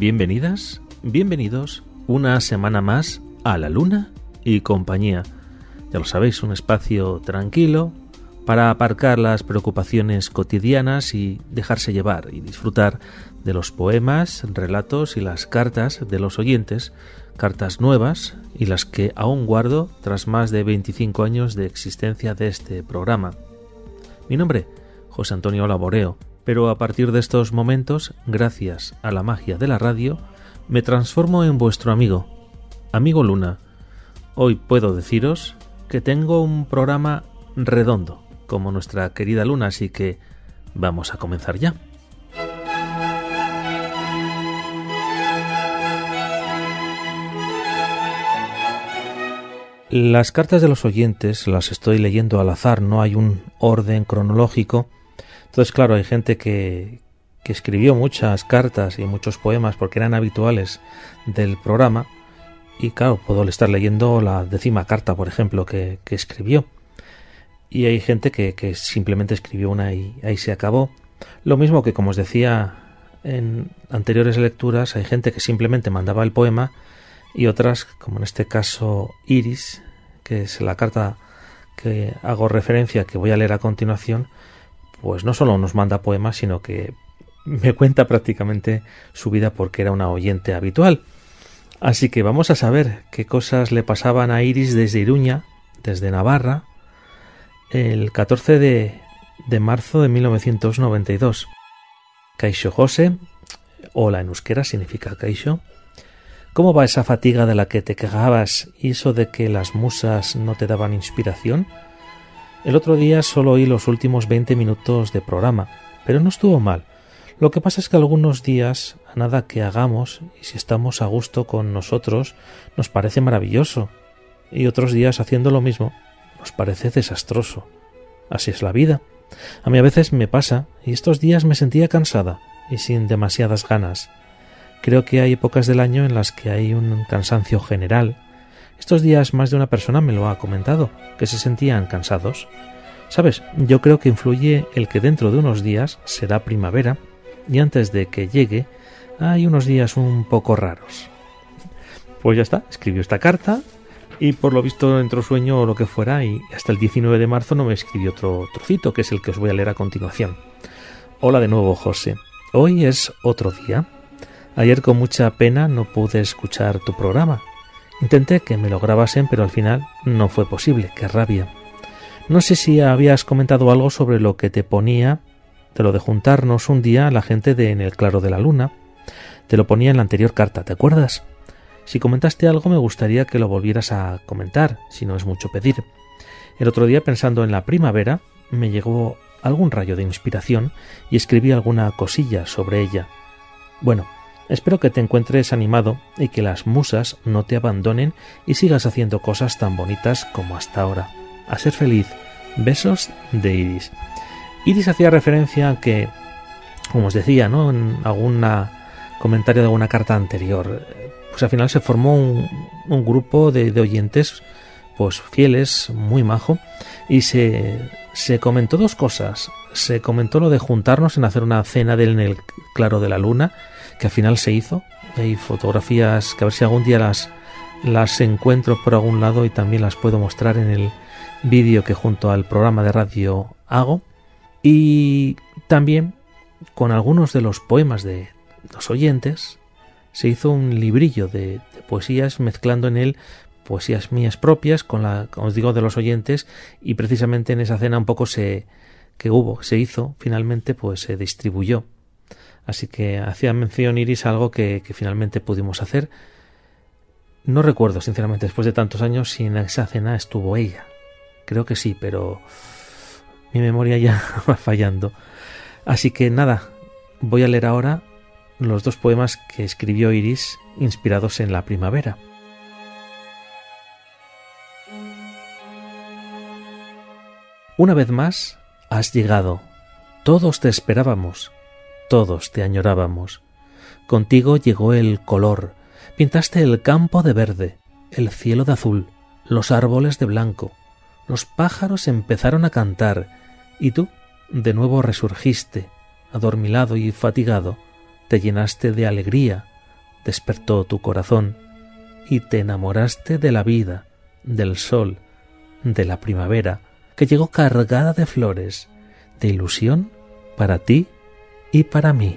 Bienvenidas, bienvenidos una semana más a La Luna y Compañía. Ya lo sabéis, un espacio tranquilo para aparcar las preocupaciones cotidianas y dejarse llevar y disfrutar de los poemas, relatos y las cartas de los oyentes, cartas nuevas y las que aún guardo tras más de 25 años de existencia de este programa. Mi nombre, José Antonio Laboreo, pero a partir de estos momentos, gracias a la magia de la radio, me transformo en vuestro amigo Luna. Hoy puedo deciros que tengo un programa redondo, como nuestra querida Luna, así que vamos a comenzar ya. Las cartas de los oyentes las estoy leyendo al azar, no hay un orden cronológico. Entonces, claro, hay gente que escribió muchas cartas y muchos poemas porque eran habituales del programa y, claro, puedo estar leyendo la 10ª carta, por ejemplo, que escribió. Y hay gente que simplemente escribió una y ahí se acabó. Lo mismo que, como os decía en anteriores lecturas, hay gente que simplemente mandaba el poema y otras, como en este caso Iris, que es la carta que hago referencia, que voy a leer a continuación, pues no solo nos manda poemas, sino que me cuenta prácticamente su vida porque era una oyente habitual. Así que vamos a saber qué cosas le pasaban a Iris desde Iruña, desde Navarra, el 14 de marzo de 1992. Kaixo José, hola en euskera significa Kaixo. ¿Cómo va esa fatiga de la que te quejabas y eso de que las musas no te daban inspiración? El otro día solo oí los últimos 20 minutos de programa, pero no estuvo mal. Lo que pasa es que algunos días, a nada que hagamos, y si estamos a gusto con nosotros, nos parece maravilloso, y otros días haciendo lo mismo, nos parece desastroso. Así es la vida. A mí a veces me pasa, y estos días me sentía cansada y sin demasiadas ganas. Creo que hay épocas del año en las que hay un cansancio general. Estos días más de una persona me lo ha comentado, que se sentían cansados. ¿Sabes? Yo creo que influye el que dentro de unos días será primavera y antes de que llegue hay unos días un poco raros. Pues ya está, escribió esta carta y por lo visto entró sueño o lo que fuera y hasta el 19 de marzo no me escribió otro trocito, que es el que os voy a leer a continuación. Hola de nuevo, José. Hoy es otro día. Ayer con mucha pena no pude escuchar tu programa. Intenté que me lo grabasen, pero al final no fue posible. ¡Qué rabia! No sé si habías comentado algo sobre lo que te ponía, de lo de juntarnos un día la gente de En el Claro de la Luna. Te lo ponía en la anterior carta, ¿te acuerdas? Si comentaste algo me gustaría que lo volvieras a comentar, si no es mucho pedir. El otro día, pensando en la primavera, me llegó algún rayo de inspiración y escribí alguna cosilla sobre ella. Bueno, espero que te encuentres animado y que las musas no te abandonen y sigas haciendo cosas tan bonitas como hasta ahora. A ser feliz. Besos de Iris. Iris hacía referencia a que, como os decía, ¿no?, en algún comentario de alguna carta anterior, pues al final se formó un grupo de oyentes pues fieles, muy majo, y se comentó dos cosas. Se comentó lo de juntarnos en hacer una cena En el Claro de la Luna, que al final se hizo. Hay fotografías que a ver si algún día las encuentro por algún lado y también las puedo mostrar en el vídeo que junto al programa de radio hago. Y también con algunos de los poemas de los oyentes se hizo un librillo de poesías, mezclando en él poesías mías propias con la, como os digo, de los oyentes, y precisamente en esa cena un poco se hizo, finalmente pues se distribuyó. Así que hacía mención Iris a algo que finalmente pudimos hacer. No recuerdo, sinceramente, después de tantos años, si en esa cena estuvo ella. Creo que sí, pero mi memoria ya va fallando. Así que nada, voy a leer ahora los dos poemas que escribió Iris inspirados en la primavera. Una vez más has llegado. Todos te esperábamos. Todos te añorábamos. Contigo llegó el color. Pintaste el campo de verde, el cielo de azul, los árboles de blanco. Los pájaros empezaron a cantar y tú de nuevo resurgiste, adormilado y fatigado. Te llenaste de alegría, despertó tu corazón y te enamoraste de la vida, del sol, de la primavera, que llegó cargada de flores, de ilusión para ti y para mí.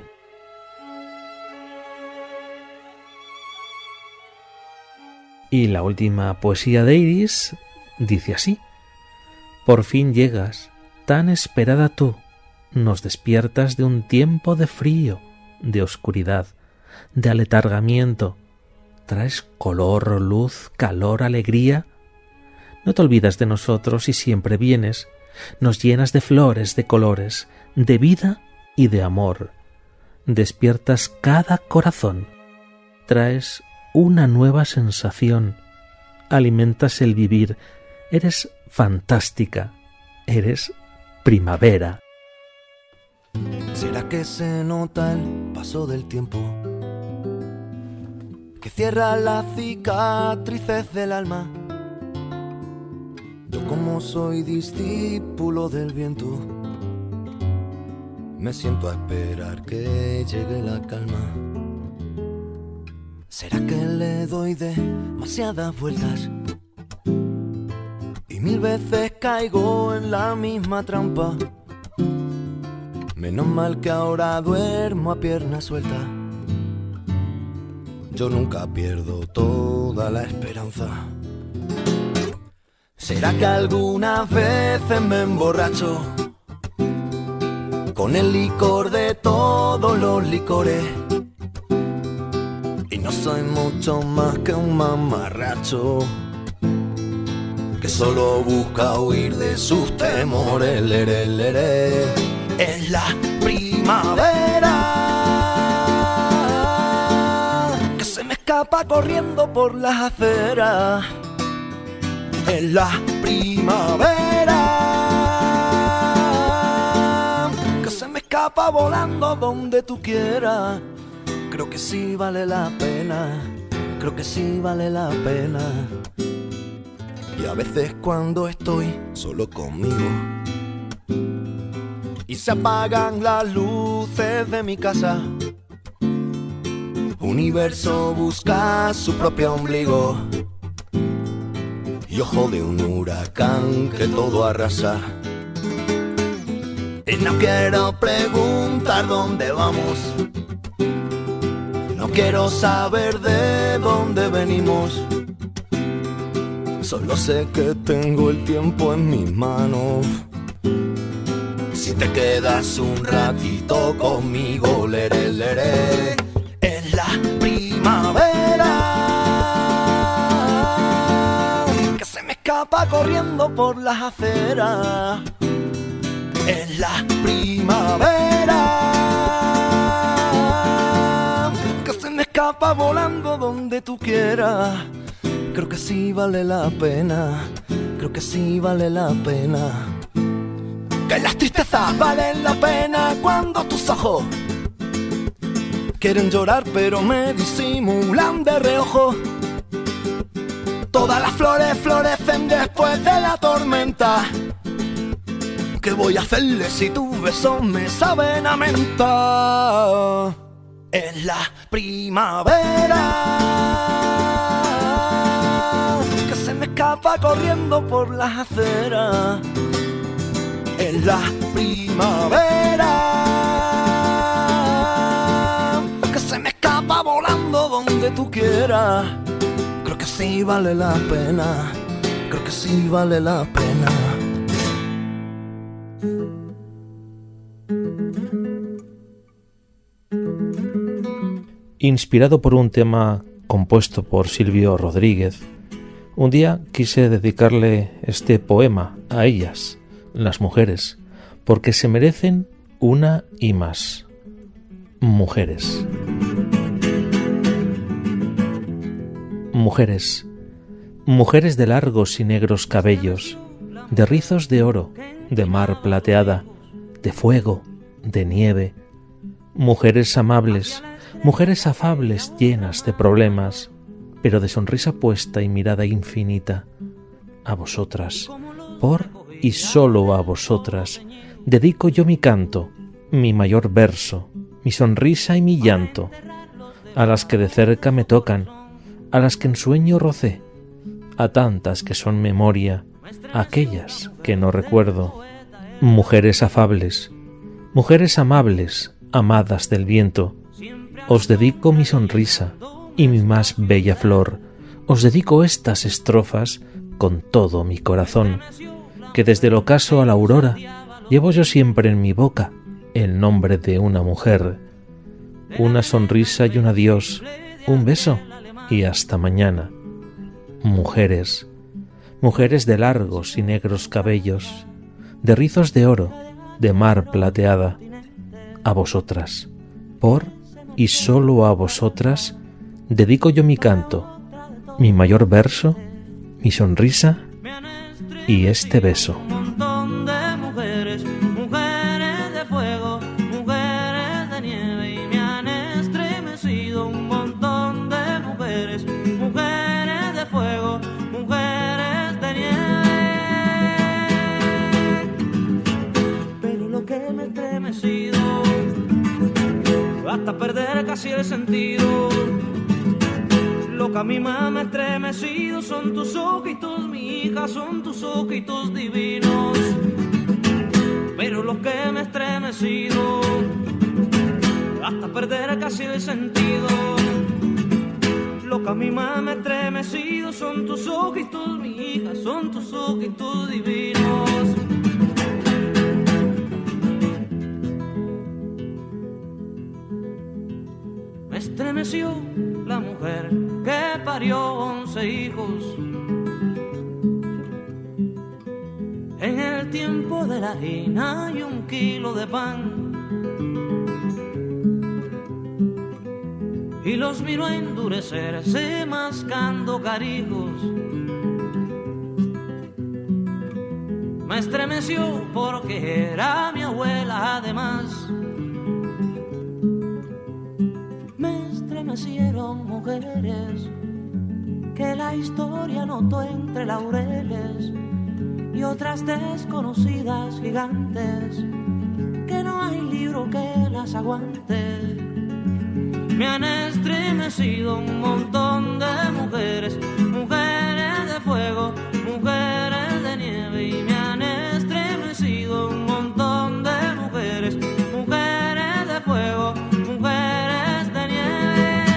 Y la última poesía de Iris dice así: por fin llegas, tan esperada tú, nos despiertas de un tiempo de frío, de oscuridad, de aletargamiento, traes color, luz, calor, alegría. No te olvidas de nosotros y siempre vienes, nos llenas de flores, de colores, de vida y de amor. Despiertas cada corazón, traes una nueva sensación, alimentas el vivir, eres fantástica, eres primavera. ¿Será que se nota el paso del tiempo? Que cierra las cicatrices del alma. Yo, como soy discípulo del viento, me siento a esperar que llegue la calma. ¿Será que le doy demasiadas vueltas y 1000 veces caigo en la misma trampa? Menos mal que ahora duermo a pierna suelta. Yo nunca pierdo toda la esperanza. ¿Será que algunas veces me emborracho con el licor de todos los licores? Y no soy mucho más que un mamarracho que solo busca huir de sus temores. Leré, leré. Es la primavera que se me escapa corriendo por las aceras. Es la primavera que se me escapa volando donde tú quieras. Creo que sí vale la pena, creo que sí vale la pena. Y a veces cuando estoy solo conmigo y se apagan las luces de mi casa, universo busca su propio ombligo y ojo de un huracán que todo arrasa. Y no quiero preguntar dónde vamos, no quiero saber de dónde venimos, solo sé que tengo el tiempo en mis manos. Si te quedas un ratito conmigo, leré, leré. Es la primavera que se me escapa corriendo por las aceras. Es la primavera que se me escapa volando donde tú quieras. Creo que sí vale la pena, creo que sí vale la pena. Que las tristezas valen la pena cuando tus ojos quieren llorar pero me disimulan de reojo. Todas las flores florecen después de la tormenta. ¿Qué voy a hacerle si tus besos me saben a menta? Es la primavera que se me escapa corriendo por las aceras. Es la primavera que se me escapa volando donde tú quieras. Creo que sí vale la pena, creo que sí vale la pena. Inspirado por un tema compuesto por Silvio Rodríguez, un día quise dedicarle este poema a ellas, las mujeres, porque se merecen una y más. Mujeres. Mujeres, mujeres de largos y negros cabellos, de rizos de oro, de mar plateada, de fuego, de nieve. Mujeres amables, mujeres afables llenas de problemas, pero de sonrisa puesta y mirada infinita. A vosotras, por y solo a vosotras, dedico yo mi canto, mi mayor verso, mi sonrisa y mi llanto. a las que de cerca me tocan, a las que en sueño rocé, a tantas que son memoria, a aquellas que no recuerdo. Mujeres afables, mujeres amables, amadas del viento, os dedico mi sonrisa y mi más bella flor, os dedico estas estrofas con todo mi corazón, que desde el ocaso a la aurora llevo yo siempre en mi boca el nombre de una mujer. Una sonrisa y un adiós, un beso y hasta mañana. Mujeres, mujeres de largos y negros cabellos, de rizos de oro, de mar plateada, a vosotras, por y solo a vosotras, dedico yo mi canto, mi mayor verso, mi sonrisa y este beso. Hasta perder casi el sentido. Lo que a mí más me ha estremecido son tus ojitos, mi hija, son tus ojitos divinos. Pero lo que me ha estremecido, hasta perder casi el sentido. Lo que a mí más me ha estremecido son tus ojitos, mi hija, son tus ojitos divinos. Me estremeció la mujer que parió 11 hijos en el tiempo de la harina y 1 kilo de pan, y los miró endurecerse mascando carijos. Me estremeció porque era mi abuela además. Nacieron mujeres que la historia notó entre laureles y otras desconocidas gigantes que no hay libro que las aguante. Me han estremecido un montón de mujeres, mujeres de fuego, mujeres de nieve, y me han estremecido un montón de mujeres, mujeres de fuego, mujeres de nieve.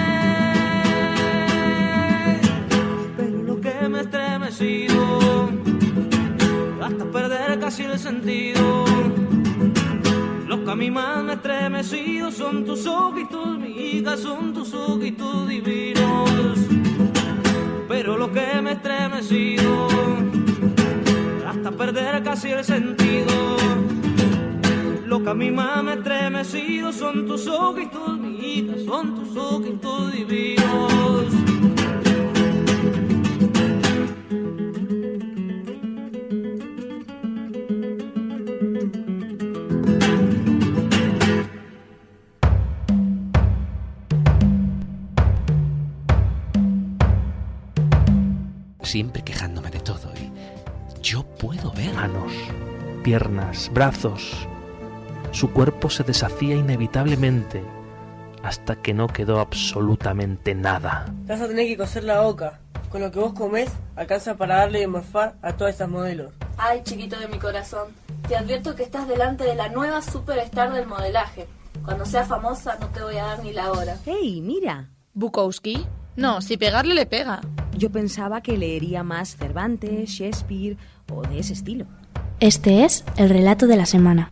Hasta perder casi el sentido. Lo que a mí más me ha estremecido son tus ojitos, mi hija, son tus ojitos divinos. Pero lo que me ha estremecido, hasta perder casi el sentido. Lo que a mí más me ha estremecido son tus ojitos, mi hija, son tus ojitos divinos. Siempre quejándome de todo, y yo puedo ver. Manos, piernas, brazos. Su cuerpo se deshacía inevitablemente hasta que no quedó absolutamente nada. Te vas a tener que coser la boca. Con lo que vos comés, alcanza para darle de morfar a todas esas modelos. Ay, chiquito de mi corazón, te advierto que estás delante de la nueva superstar del modelaje. Cuando sea famosa no te voy a dar ni la hora. ¡Hey, mira! ¿Bukowski? No, si pegarle le pega. Yo pensaba que leería más Cervantes, Shakespeare o de ese estilo. Este es el relato de la semana.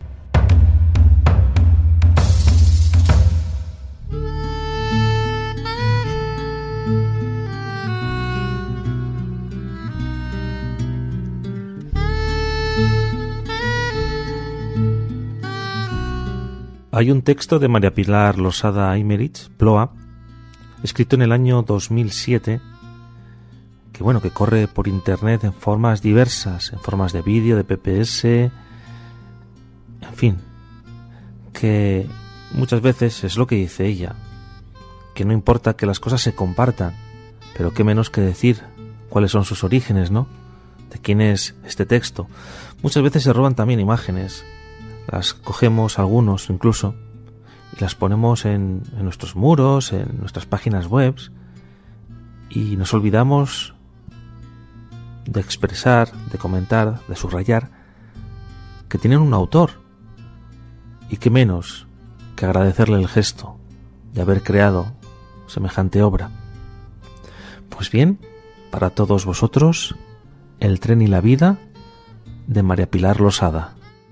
Hay un texto de María Pilar Losada Aymerich, Ploa, escrito en el año 2007, que corre por internet en formas diversas, en formas de vídeo, de PPS, en fin, que muchas veces es lo que dice ella, que no importa que las cosas se compartan, pero qué menos que decir cuáles son sus orígenes, ¿no? De quién es este texto. Muchas veces se roban también imágenes, las cogemos algunos incluso, y las ponemos en nuestros muros, en nuestras páginas web, y nos olvidamos de expresar, de comentar, de subrayar que tienen un autor, y qué menos que agradecerle el gesto de haber creado semejante obra. Pues bien, para todos vosotros, El tren y la vida, de María Pilar Losada.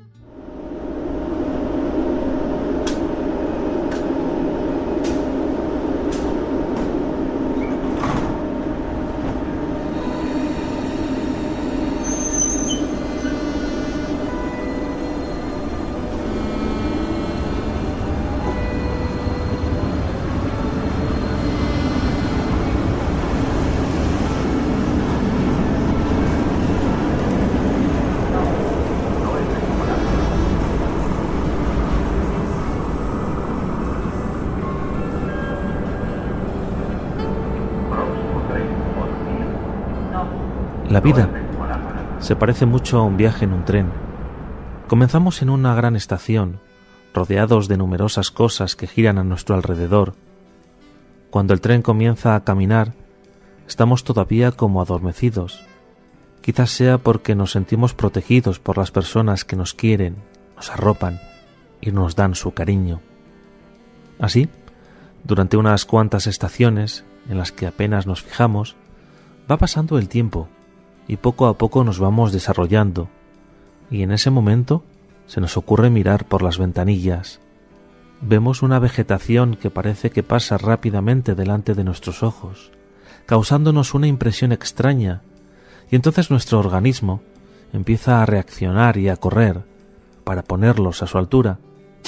La vida se parece mucho a un viaje en un tren. Comenzamos en una gran estación, rodeados de numerosas cosas que giran a nuestro alrededor. Cuando el tren comienza a caminar, estamos todavía como adormecidos. Quizás sea porque nos sentimos protegidos por las personas que nos quieren, nos arropan y nos dan su cariño. Así, durante unas cuantas estaciones, en las que apenas nos fijamos, va pasando el tiempo y poco a poco nos vamos desarrollando, y en ese momento se nos ocurre mirar por las ventanillas. Vemos una vegetación que parece que pasa rápidamente delante de nuestros ojos, causándonos una impresión extraña, y entonces nuestro organismo empieza a reaccionar y a correr para ponerlos a su altura.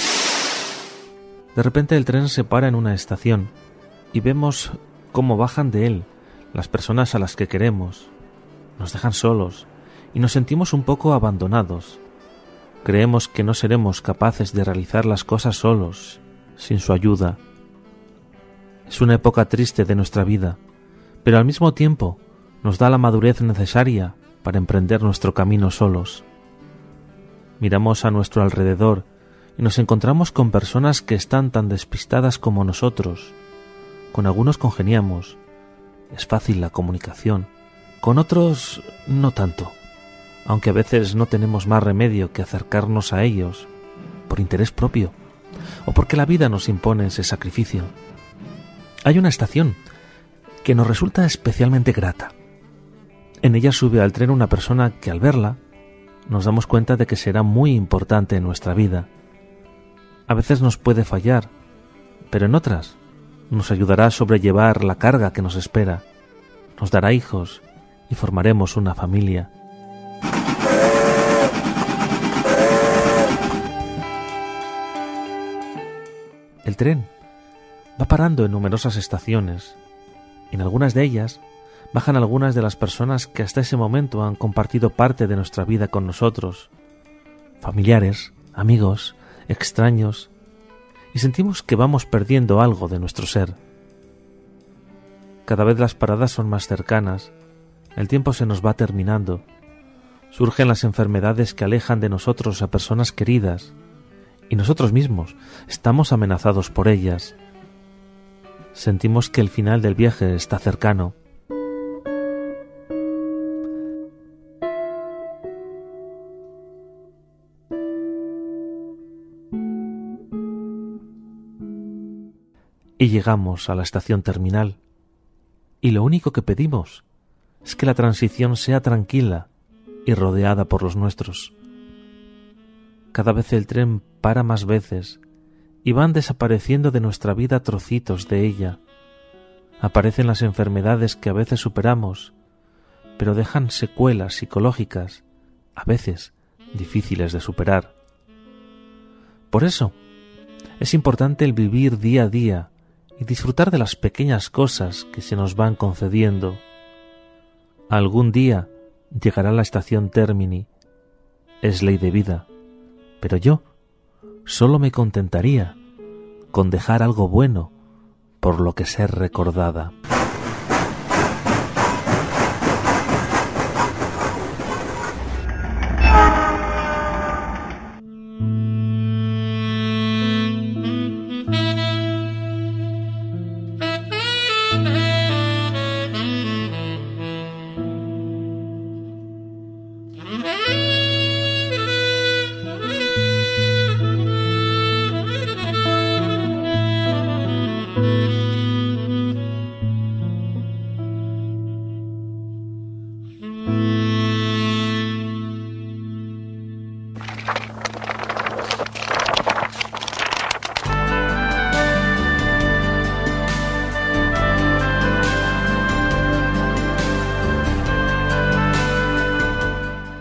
De repente el tren se para en una estación y vemos cómo bajan de él las personas a las que queremos. Nos dejan solos y nos sentimos un poco abandonados. Creemos que no seremos capaces de realizar las cosas solos, sin su ayuda. Es una época triste de nuestra vida, pero al mismo tiempo nos da la madurez necesaria para emprender nuestro camino solos. Miramos a nuestro alrededor y nos encontramos con personas que están tan despistadas como nosotros. Con algunos congeniamos, es fácil la comunicación, con otros no tanto, aunque a veces no tenemos más remedio que acercarnos a ellos por interés propio o porque la vida nos impone ese sacrificio. Hay una estación que nos resulta especialmente grata. En ella sube al tren una persona que al verla nos damos cuenta de que será muy importante en nuestra vida. A veces nos puede fallar, pero en otras nos ayudará a sobrellevar la carga que nos espera, nos dará hijos y formaremos una familia. El tren va parando en numerosas estaciones. En algunas de ellas bajan algunas de las personas que hasta ese momento han compartido parte de nuestra vida con nosotros, familiares, amigos, extraños, y sentimos que vamos perdiendo algo de nuestro ser. Cada vez las paradas son más cercanas, el tiempo se nos va terminando, surgen las enfermedades que alejan de nosotros a personas queridas, y nosotros mismos estamos amenazados por ellas. Sentimos que el final del viaje está cercano. Y llegamos a la estación terminal, y lo único que pedimos es que la transición sea tranquila y rodeada por los nuestros. Cada vez el tren para más veces y van desapareciendo de nuestra vida trocitos de ella. Aparecen las enfermedades que a veces superamos, pero dejan secuelas psicológicas, a veces difíciles de superar. Por eso, es importante el vivir día a día y disfrutar de las pequeñas cosas que se nos van concediendo. Algún día llegará la estación Termini, es ley de vida, pero yo solo me contentaría con dejar algo bueno por lo que ser recordada.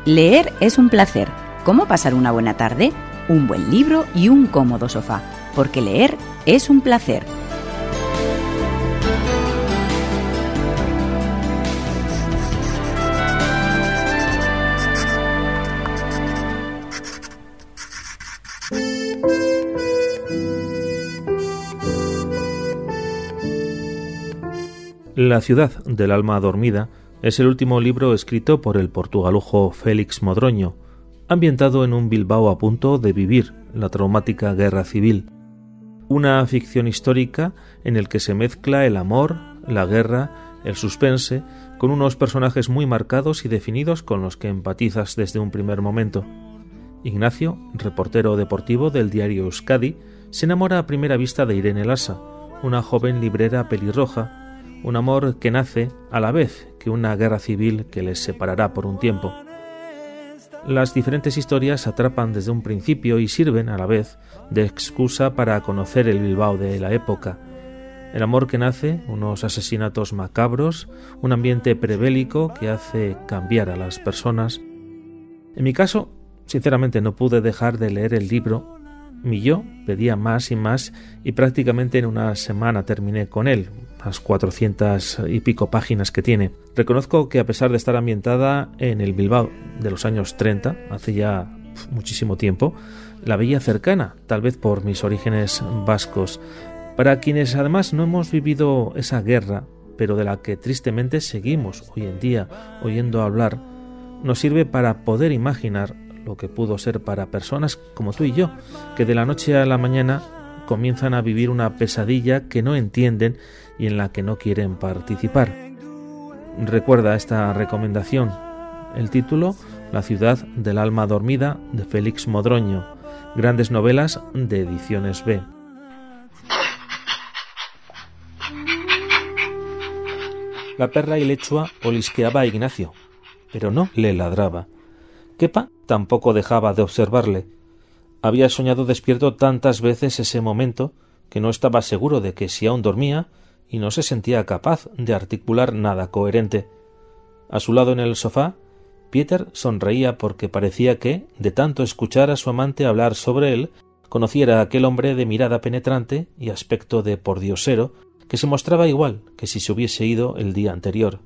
Leer es un placer. ¿Cómo pasar una buena tarde? Un buen libro y un cómodo sofá, porque leer es un placer. La ciudad del alma dormida es el último libro escrito por el portugalujo Félix Modroño, ambientado en un Bilbao a punto de vivir la traumática guerra civil. Una ficción histórica en el que se mezcla el amor, la guerra, el suspense, con unos personajes muy marcados y definidos con los que empatizas desde un primer momento. Ignacio, reportero deportivo del diario Euskadi, se enamora a primera vista de Irene Lasa, una joven librera pelirroja, un amor que nace a la vez que una guerra civil que les separará por un tiempo. Las diferentes historias atrapan desde un principio y sirven a la vez de excusa para conocer el Bilbao de la época. El amor que nace, unos asesinatos macabros, un ambiente prebélico que hace cambiar a las personas. En mi caso, sinceramente no pude dejar de leer el libro. Mi yo pedía más y más y prácticamente en una semana terminé con él, las 400 y pico páginas que tiene. Reconozco que a pesar de estar ambientada en el Bilbao de los años 30, hace ya muchísimo tiempo, la veía cercana, tal vez por mis orígenes vascos. Para quienes además no hemos vivido esa guerra, pero de la que tristemente seguimos hoy en día oyendo hablar, nos sirve para poder imaginar lo que pudo ser para personas como tú y yo, que de la noche a la mañana comienzan a vivir una pesadilla que no entienden y en la que no quieren participar. Recuerda esta recomendación. El título, La ciudad del alma dormida, de Félix Modroño. Grandes novelas de Ediciones B. La perra ilechua olisqueaba a Ignacio, pero no le ladraba. Kepa tampoco dejaba de observarle. Había soñado despierto tantas veces ese momento que no estaba seguro de que si aún dormía y no se sentía capaz de articular nada coherente. A su lado en el sofá, Pieter sonreía porque parecía que, de tanto escuchar a su amante hablar sobre él, conociera a aquel hombre de mirada penetrante y aspecto de pordiosero que se mostraba igual que si se hubiese ido el día anterior.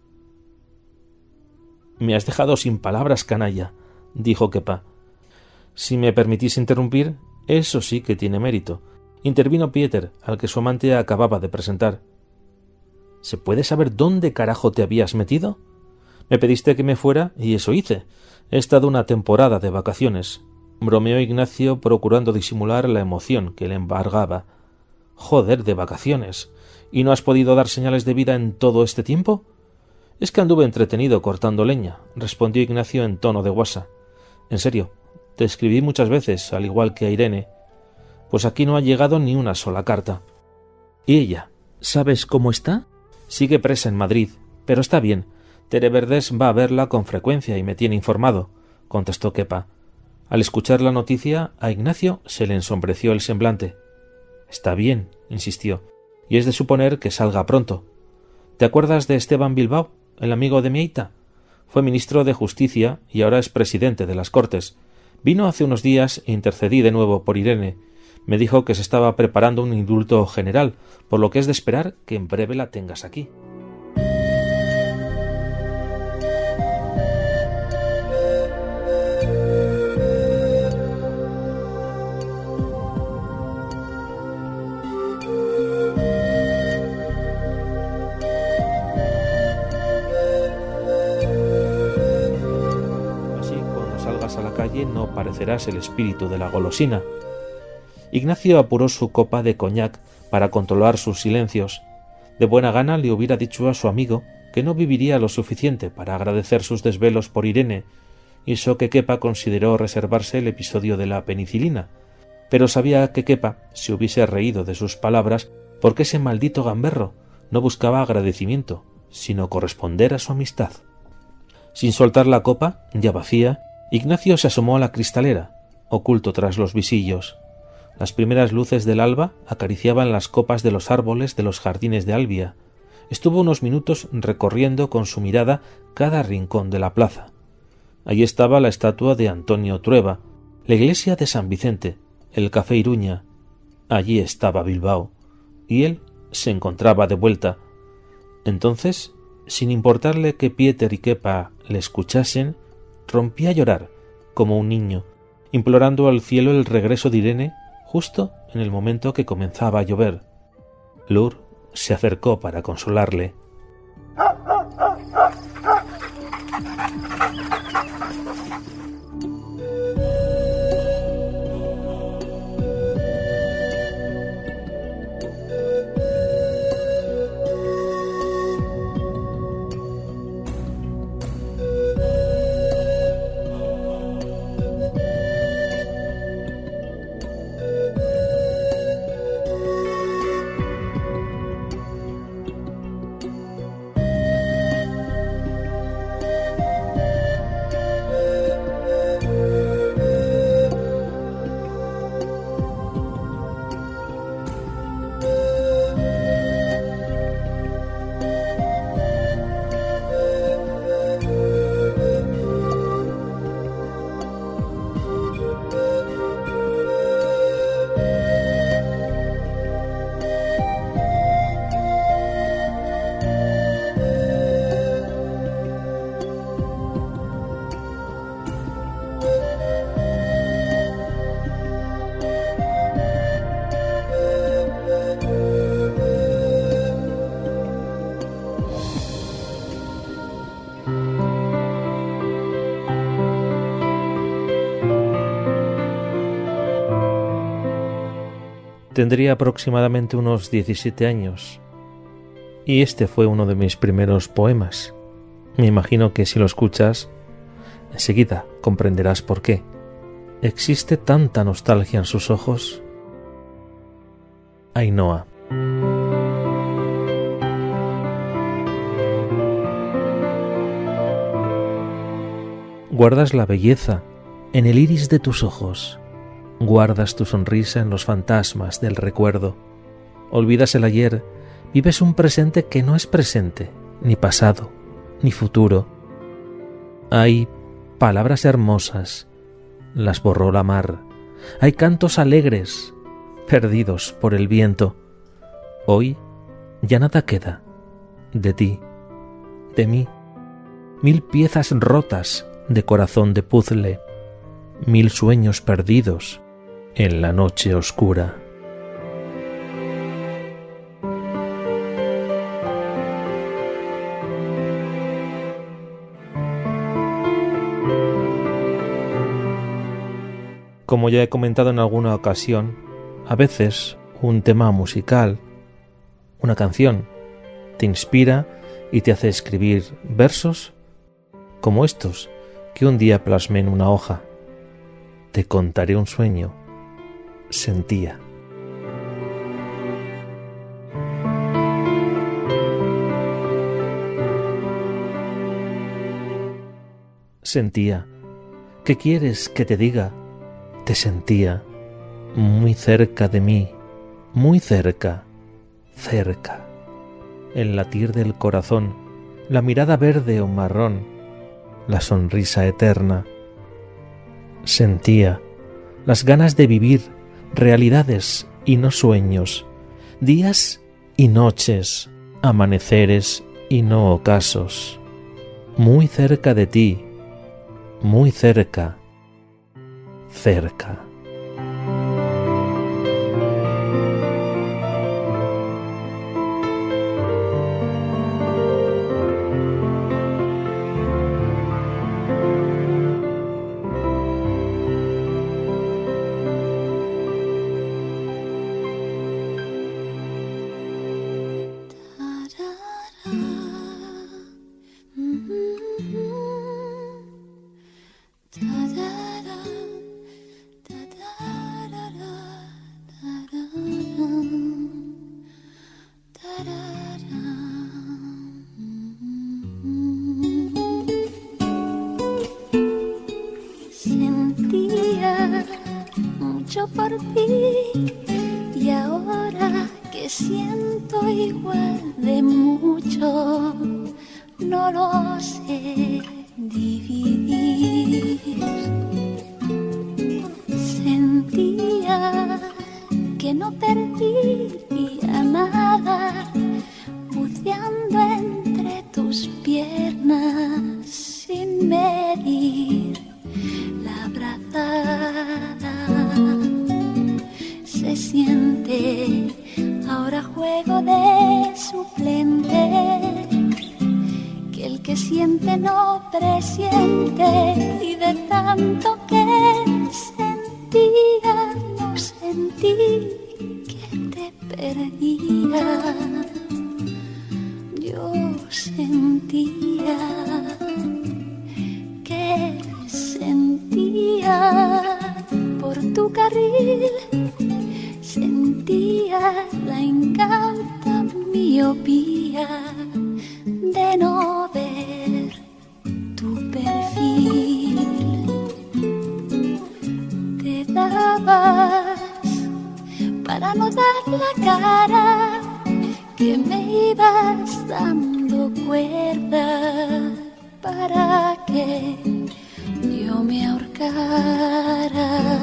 «Me has dejado sin palabras, canalla», dijo Kepa. «Si me permitís interrumpir, eso sí que tiene mérito», intervino Pieter, al que su amante acababa de presentar. «¿Se puede saber dónde carajo te habías metido? Me pediste que me fuera y eso hice. He estado una temporada de vacaciones», bromeó Ignacio procurando disimular la emoción que le embargaba. «Joder, de vacaciones. ¿Y no has podido dar señales de vida en todo este tiempo?» «Es que anduve entretenido cortando leña», respondió Ignacio en tono de guasa. «En serio, te escribí muchas veces, al igual que a Irene. Pues aquí no ha llegado ni una sola carta». «¿Y ella? ¿Sabes cómo está?» «Sigue presa en Madrid, pero está bien. Tere Verdes va a verla con frecuencia y me tiene informado», contestó Kepa. Al escuchar la noticia, a Ignacio se le ensombreció el semblante. «Está bien», insistió, «y es de suponer que salga pronto. ¿Te acuerdas de Esteban Bilbao, el amigo de mi aita? Fue ministro de Justicia y ahora es presidente de las Cortes. Vino hace unos días e intercedí de nuevo por Irene. Me dijo que se estaba preparando un indulto general, por lo que es de esperar que en breve la tengas aquí». No parecerás el espíritu de la golosina. Ignacio apuró su copa de coñac para controlar sus silencios. De buena gana le hubiera dicho a su amigo que no viviría lo suficiente para agradecer sus desvelos por Irene, hizo que Kepa consideró reservarse el episodio de la penicilina, pero sabía que Kepa se hubiese reído de sus palabras porque ese maldito gamberro no buscaba agradecimiento, sino corresponder a su amistad. Sin soltar la copa, ya vacía, Ignacio se asomó a la cristalera, oculto tras los visillos. Las primeras luces del alba acariciaban las copas de los árboles de los jardines de Albia. Estuvo unos minutos recorriendo con su mirada cada rincón de la plaza. Allí estaba la estatua de Antonio Trueba, la iglesia de San Vicente, el café Iruña. Allí estaba Bilbao, y él se encontraba de vuelta. Entonces, sin importarle que Pieter y Kepa le escuchasen, rompía a llorar como un niño, implorando al cielo el regreso de Irene justo en el momento que comenzaba a llover. Lur se acercó para consolarle. Tendría aproximadamente unos 17 años, y este fue uno de mis primeros poemas. Me imagino que si lo escuchas, enseguida comprenderás por qué. ¿Existe tanta nostalgia en sus ojos? Ainhoa. Guardas la belleza en el iris de tus ojos. Guardas tu sonrisa en los fantasmas del recuerdo. Olvidas el ayer, vives un presente que no es presente, ni pasado, ni futuro. Hay palabras hermosas, las borró la mar. Hay cantos alegres, perdidos por el viento. Hoy ya nada queda de ti, de mí. 1000 piezas rotas de corazón de puzzle, 1000 sueños perdidos en la noche oscura. Como ya he comentado en alguna ocasión, a veces un tema musical, una canción, te inspira y te hace escribir versos como estos que un día plasmé en una hoja. Te contaré un sueño. Sentía. Sentía. ¿Qué quieres que te diga? Te sentía muy cerca de mí, muy cerca, cerca. El latir del corazón, la mirada verde o marrón, la sonrisa eterna. Sentía las ganas de vivir realidades y no sueños, días y noches, amaneceres y no ocasos. Muy cerca de ti, muy cerca, cerca. Sentía mucho por ti y ahora que siento igual de mucho, no lo sé. dividir. Sentía que no perdía nada, buceando entre tus piernas sin medir la brazada. Se siente, ahora juego de suplente, que el que siente no presiente, y de tanto que sentía, no sentí que te perdía. Yo sentía que sentía por tu carril, sentía la incauta miopía de no ver tu perfil. Te dabas para no dar la cara, que me ibas dando cuerda para que yo me ahorcara.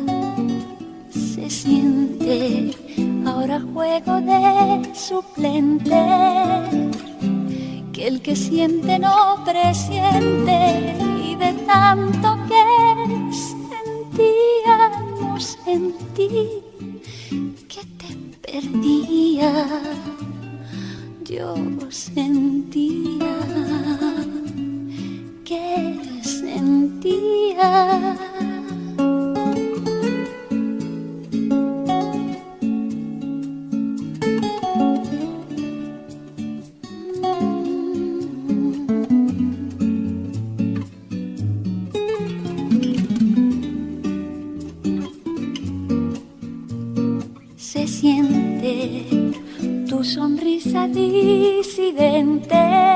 Se siente, ahora juego de suplente, que el que siente no presiente, y de tanto que sentía, no sentí que te perdía. Yo sentía que sentía. Se siente tu sonrisa disidente,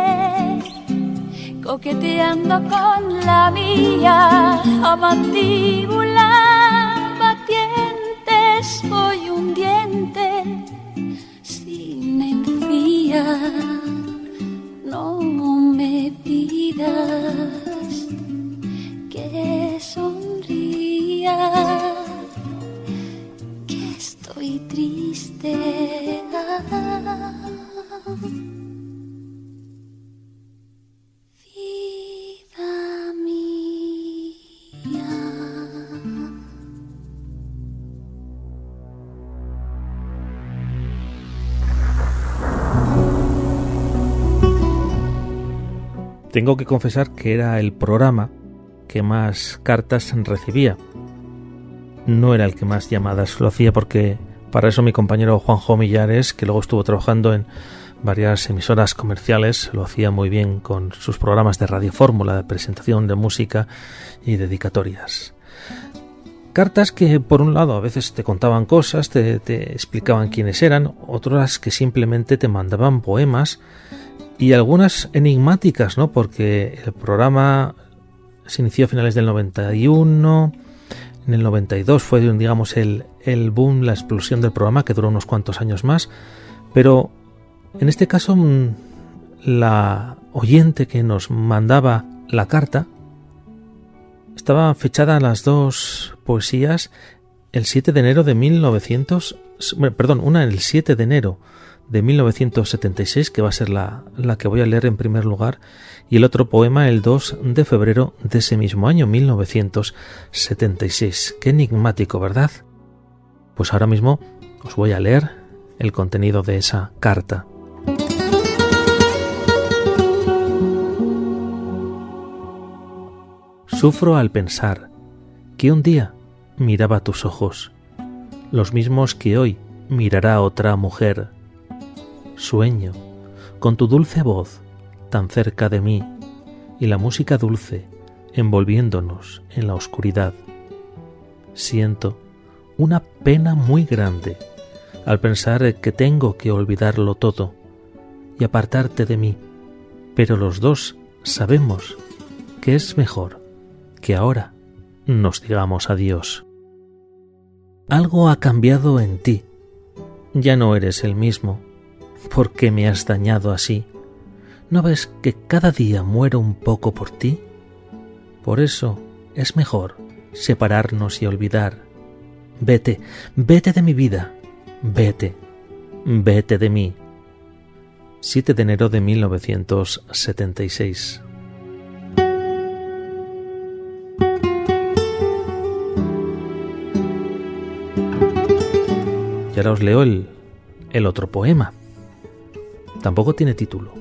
coqueteando con la mía, a mandíbula batiente. Soy un diente sin encía, no me pidas que sonría, que estoy triste. Vida mía. Tengo que confesar que era el programa que más cartas recibía. No era el que más llamadas lo hacía, porque para eso mi compañero Juanjo Millares, que luego estuvo trabajando en varias emisoras comerciales, lo hacía muy bien con sus programas de Radio Fórmula, de presentación de música y dedicatorias. Cartas que, por un lado, a veces te contaban cosas, te explicaban quiénes eran, otras que simplemente te mandaban poemas, y algunas enigmáticas, ¿no? Porque el programa se inició a finales del 91... En el 92 fue, digamos, el boom, la explosión del programa, que duró unos cuantos años más. Pero en este caso, la oyente que nos mandaba la carta estaba fechada las dos poesías el 7 de enero de 1900... Perdón, una el 7 de enero de 1976, que va a ser la que voy a leer en primer lugar, y el otro poema el 2 de febrero de ese mismo año, 1976. Qué enigmático, ¿verdad? Pues ahora mismo os voy a leer el contenido de esa carta. Sufro al pensar que un día miraba tus ojos, los mismos que hoy mirará otra mujer. Sueño con tu dulce voz tan cerca de mí, y la música dulce envolviéndonos en la oscuridad. Siento una pena muy grande al pensar que tengo que olvidarlo todo y apartarte de mí, pero los dos sabemos que es mejor que ahora nos digamos adiós. Algo ha cambiado en ti, ya no eres el mismo. ¿Por qué me has dañado así? ¿No ves que cada día muero un poco por ti? Por eso es mejor separarnos y olvidar. Vete, vete de mi vida, vete, vete de mí. 7 de enero de 1976. Y ahora os leo el otro poema. Tampoco tiene título.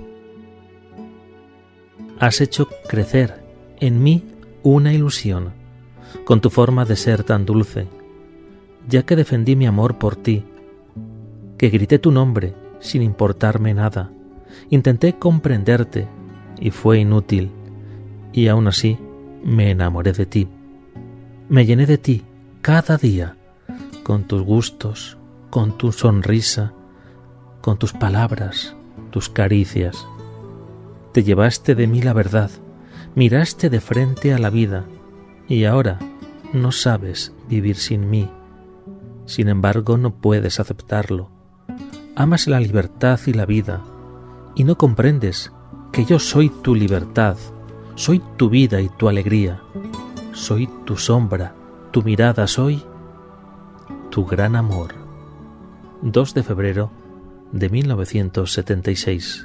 Has hecho crecer en mí una ilusión, con tu forma de ser tan dulce, ya que defendí mi amor por ti, que grité tu nombre sin importarme nada. Intenté comprenderte y fue inútil, y aún así me enamoré de ti. Me llené de ti cada día, con tus gustos, con tu sonrisa, con tus palabras, tus caricias. Te llevaste de mí la verdad, miraste de frente a la vida, y ahora no sabes vivir sin mí. Sin embargo, no puedes aceptarlo. Amas la libertad y la vida, y no comprendes que yo soy tu libertad, soy tu vida y tu alegría, soy tu sombra, tu mirada, soy tu gran amor. 2 de febrero de 1976.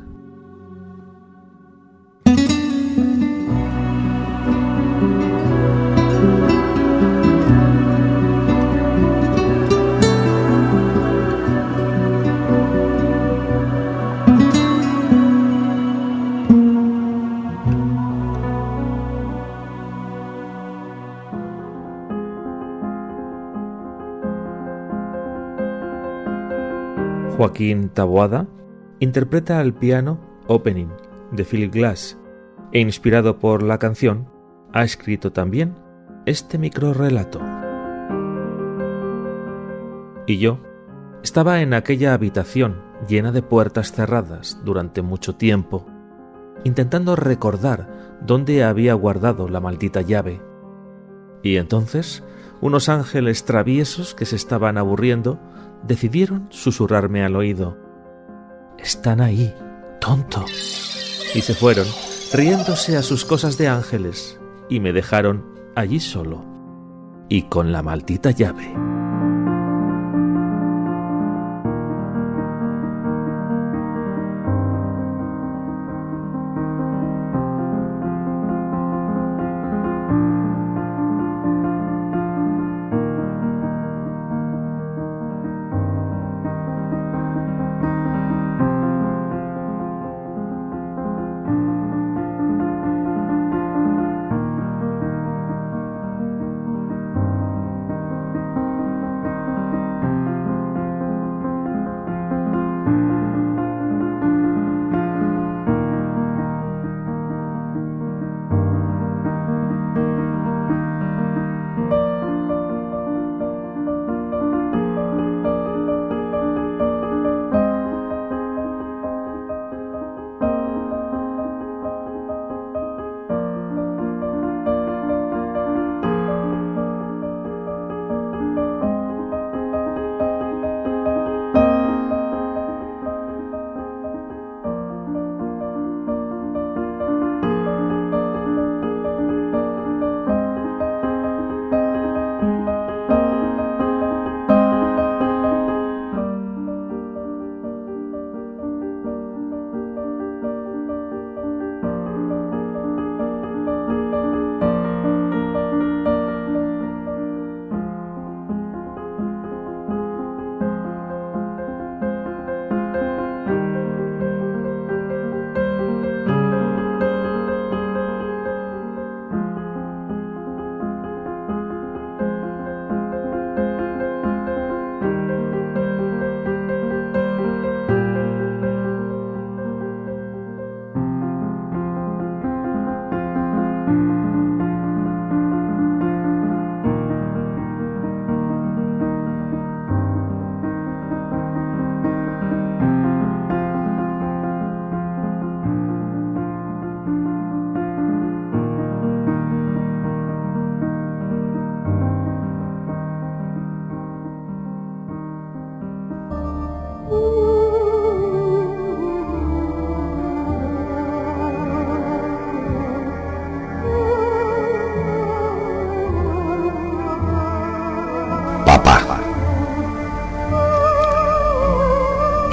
Joaquín Taboada interpreta al piano Opening de Philip Glass e inspirado por la canción ha escrito también este microrrelato. Y yo estaba en aquella habitación llena de puertas cerradas durante mucho tiempo, intentando recordar dónde había guardado la maldita llave. Y entonces unos ángeles traviesos que se estaban aburriendo decidieron susurrarme al oído: «Están ahí, tonto». Y se fueron, riéndose a sus cosas de ángeles, y me dejaron allí solo, y con la maldita llave.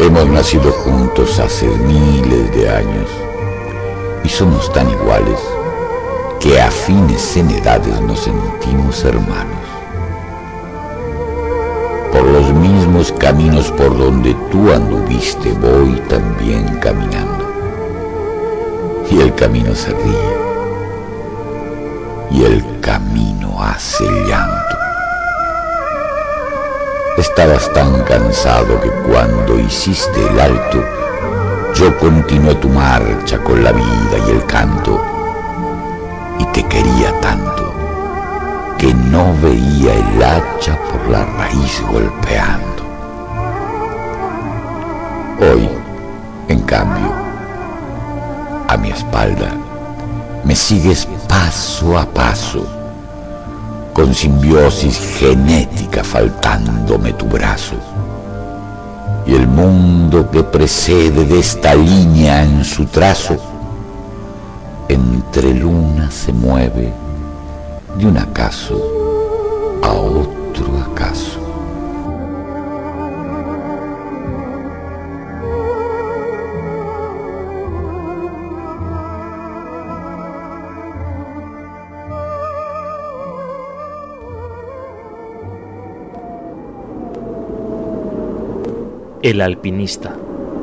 Hemos nacido juntos hace miles de años y somos tan iguales que afines en edades nos sentimos hermanos. Por los mismos caminos por donde tú anduviste voy también caminando. Y el camino se ríe, y el camino hace llanto. Estabas tan cansado que cuando hiciste el alto, yo continué tu marcha con la vida y el canto, y te quería tanto que no veía el hacha por la raíz golpeando. Hoy, en cambio, a mi espalda me sigues paso a paso, con simbiosis genética faltándome tu brazo, y el mundo que precede de esta línea en su trazo, entre lunas se mueve de un acaso a otro acaso. El alpinista.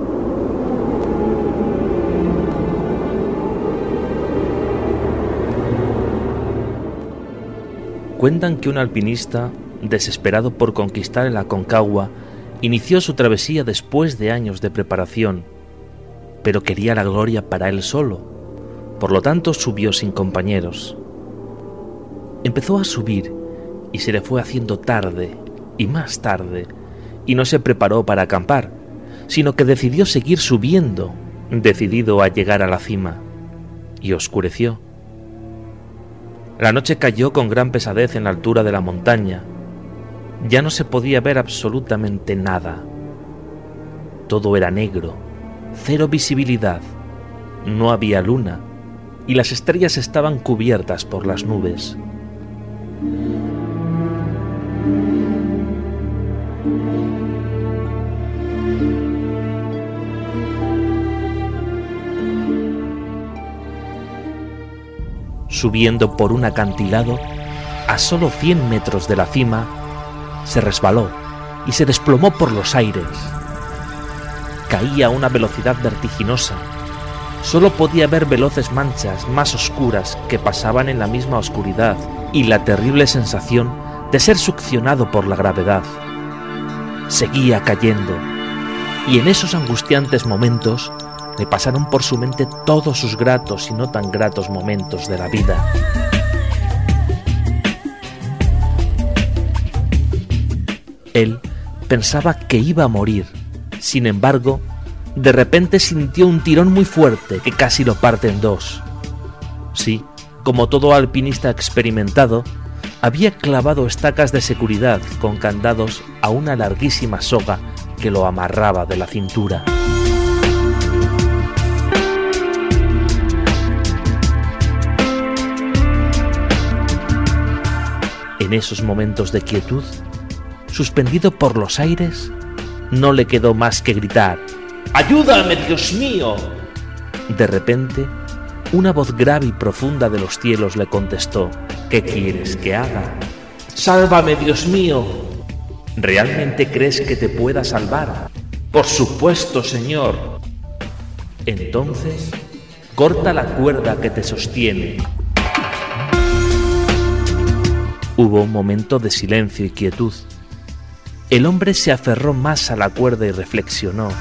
Cuentan que un alpinista, desesperado por conquistar el Aconcagua, inició su travesía después de años de preparación, pero quería la gloria para él solo, por lo tanto subió sin compañeros. Empezó a subir y se le fue haciendo tarde y más tarde, y no se preparó para acampar, sino que decidió seguir subiendo, decidido a llegar a la cima, y oscureció. La noche cayó con gran pesadez en la altura de la montaña. Ya no se podía ver absolutamente nada. Todo era negro, cero visibilidad, no había luna, y las estrellas estaban cubiertas por las nubes. Subiendo por un acantilado, a solo 100 metros de la cima, se resbaló y se desplomó por los aires. Caía a una velocidad vertiginosa. Solo podía ver veloces manchas más oscuras que pasaban en la misma oscuridad y la terrible sensación de ser succionado por la gravedad. Seguía cayendo, y en esos angustiantes momentos le pasaron por su mente todos sus gratos y no tan gratos momentos de la vida. Él pensaba que iba a morir. Sin embargo, de repente sintió un tirón muy fuerte que casi lo parte en dos. Sí, como todo alpinista experimentado, había clavado estacas de seguridad con candados a una larguísima soga que lo amarraba de la cintura. En esos momentos de quietud, suspendido por los aires, no le quedó más que gritar: ¡Ayúdame, Dios mío! De repente, una voz grave y profunda de los cielos le contestó: ¿Qué quieres que haga? ¡Sálvame, Dios mío! ¿Realmente crees que te pueda salvar? Por supuesto, Señor. Entonces, corta la cuerda que te sostiene. Hubo un momento de silencio y quietud. El hombre se aferró más a la cuerda y reflexionó.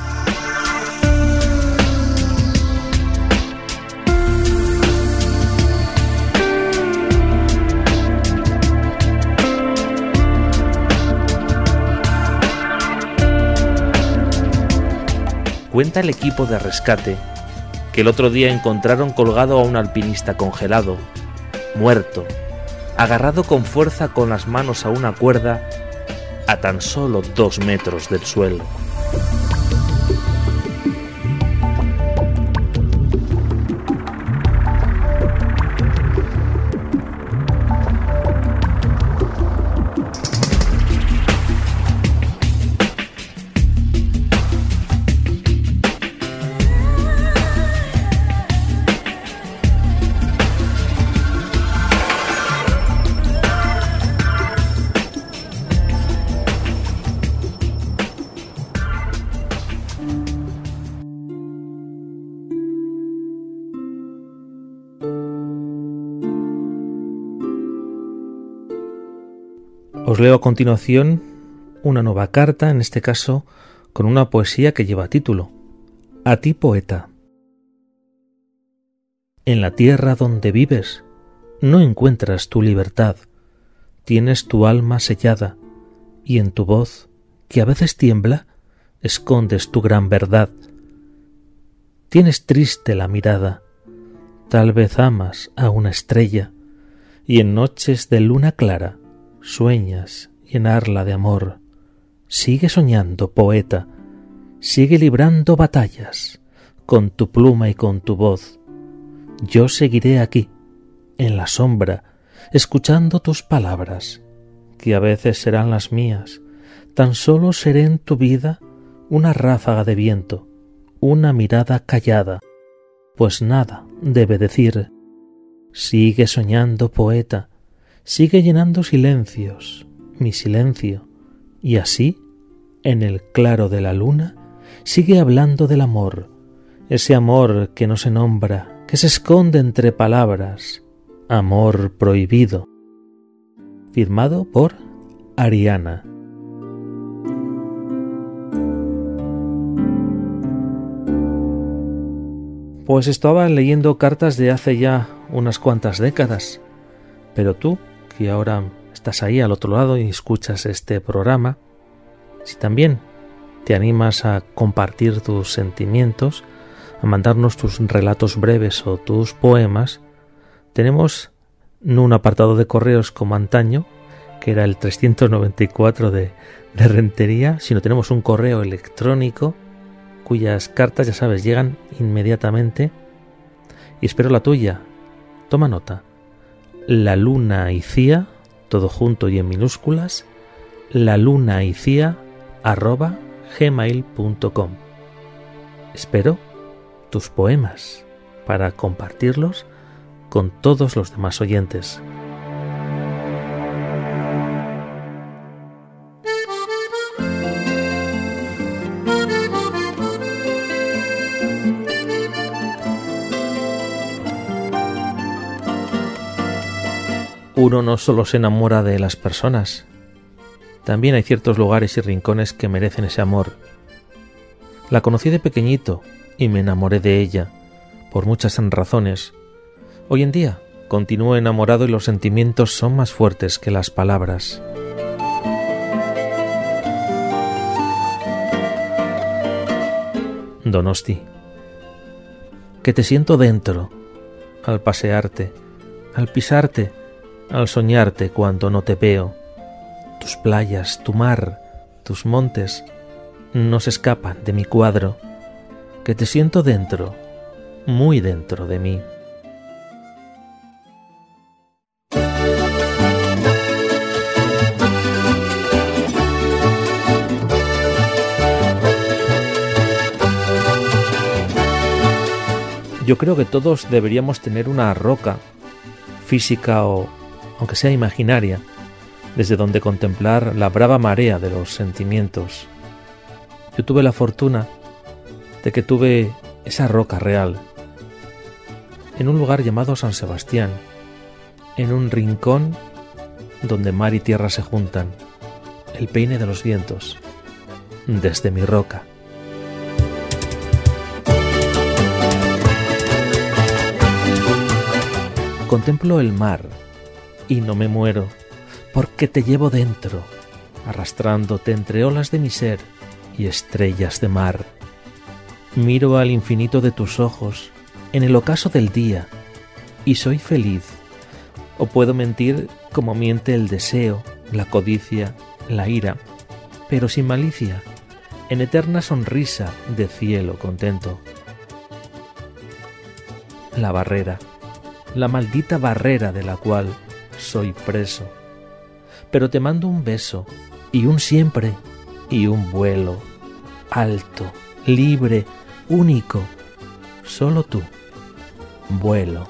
Cuenta el equipo de rescate que el otro día encontraron colgado a un alpinista congelado, muerto, agarrado con fuerza con las manos a una cuerda a tan solo 2 metros del suelo. Os leo a continuación una nueva carta, en este caso con una poesía que lleva título: A ti, poeta. En la tierra donde vives no encuentras tu libertad, tienes tu alma sellada y en tu voz, que a veces tiembla, escondes tu gran verdad. Tienes triste la mirada, tal vez amas a una estrella y en noches de luna clara sueñas llenarla de amor. Sigue soñando, poeta, sigue librando batallas con tu pluma y con tu voz. Yo seguiré aquí, en la sombra, escuchando tus palabras, que a veces serán las mías. Tan solo seré en tu vida una ráfaga de viento, una mirada callada, pues nada debe decir. Sigue soñando, poeta, sigue llenando silencios, mi silencio, y así, en el claro de la luna, sigue hablando del amor, ese amor que no se nombra, que se esconde entre palabras, amor prohibido. Firmado por Ariana. Pues estaba leyendo cartas de hace ya unas cuantas décadas, pero tú, que ahora estás ahí al otro lado y escuchas este programa, si también te animas a compartir tus sentimientos, a mandarnos tus relatos breves o tus poemas, tenemos no un apartado de correos como antaño, que era el 394 de Rentería, sino tenemos un correo electrónico cuyas cartas, ya sabes, llegan inmediatamente, y espero la tuya. Toma nota: lalunaicia, todo junto y en minúsculas, lalunaicia@gmail.com. Espero tus poemas para compartirlos con todos los demás oyentes. Uno no solo se enamora de las personas, también hay ciertos lugares y rincones que merecen ese amor. La conocí de pequeñito y me enamoré de ella, por muchas razones. Hoy en día continúo enamorado y los sentimientos son más fuertes que las palabras. Donosti. Que te siento dentro, al pasearte, al pisarte, al soñarte cuando no te veo. Tus playas, tu mar, tus montes no se escapan de mi cuadro. Que te siento dentro, muy dentro de mí. Yo creo que todos deberíamos tener una roca física o, aunque sea imaginaria, desde donde contemplar la brava marea de los sentimientos. Yo tuve la fortuna de que tuve esa roca real en un lugar llamado San Sebastián, en un rincón donde mar y tierra se juntan, el peine de los vientos, desde mi roca. Contemplo el mar y no me muero, porque te llevo dentro, arrastrándote entre olas de mi ser y estrellas de mar. Miro al infinito de tus ojos en el ocaso del día y soy feliz. O puedo mentir como miente el deseo, la codicia, la ira, pero sin malicia, en eterna sonrisa de cielo contento. La barrera, la maldita barrera de la cual soy preso. Pero te mando un beso y un siempre y un vuelo alto, libre, único, solo tú, vuelo.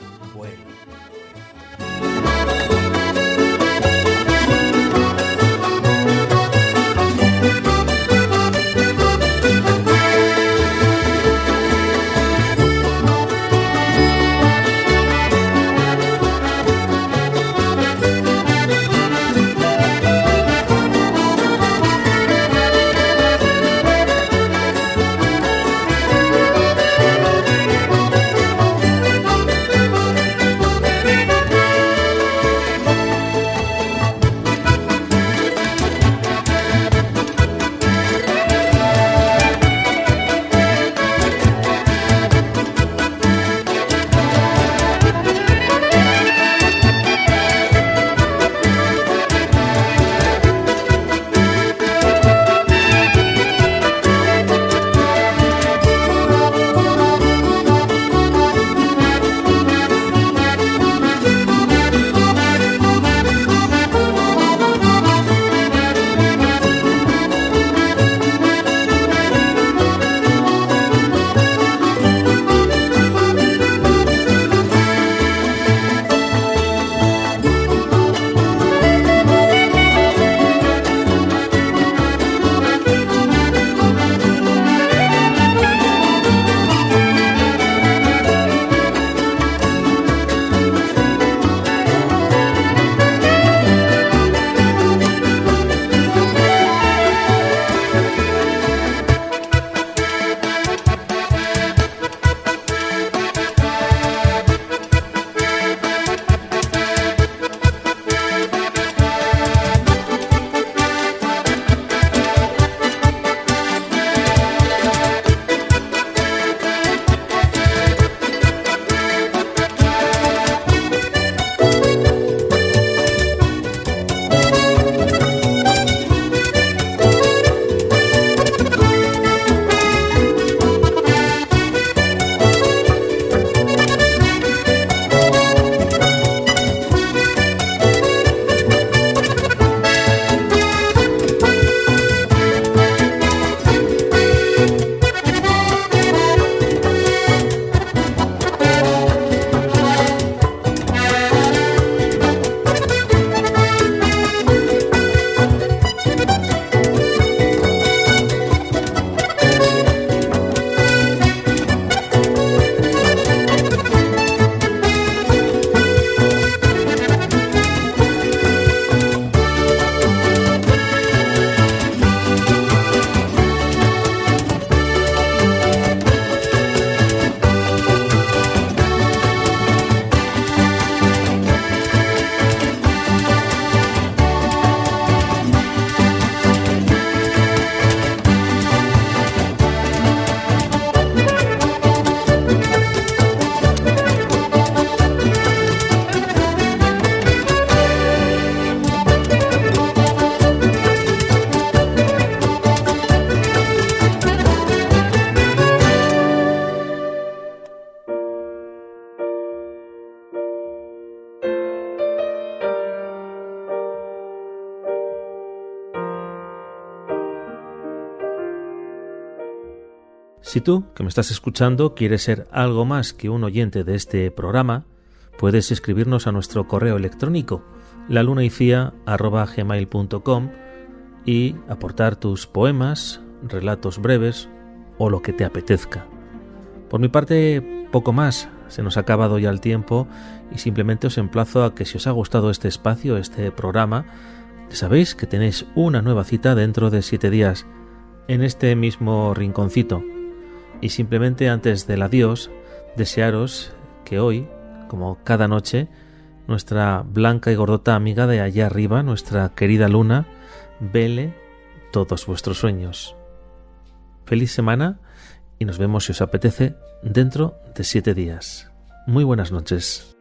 Si tú, que me estás escuchando, quieres ser algo más que un oyente de este programa, puedes escribirnos a nuestro correo electrónico lalunaycia@gmail.com y aportar tus poemas, relatos breves o lo que te apetezca. Por mi parte, poco más. Se nos ha acabado ya el tiempo y simplemente os emplazo a que si os ha gustado este espacio, este programa, sabéis que tenéis una nueva cita dentro de 7 días en este mismo rinconcito. Y simplemente antes del adiós, desearos que hoy, como cada noche, nuestra blanca y gordota amiga de allá arriba, nuestra querida Luna, vele todos vuestros sueños. Feliz semana y nos vemos, si os apetece, dentro de 7 días. Muy buenas noches.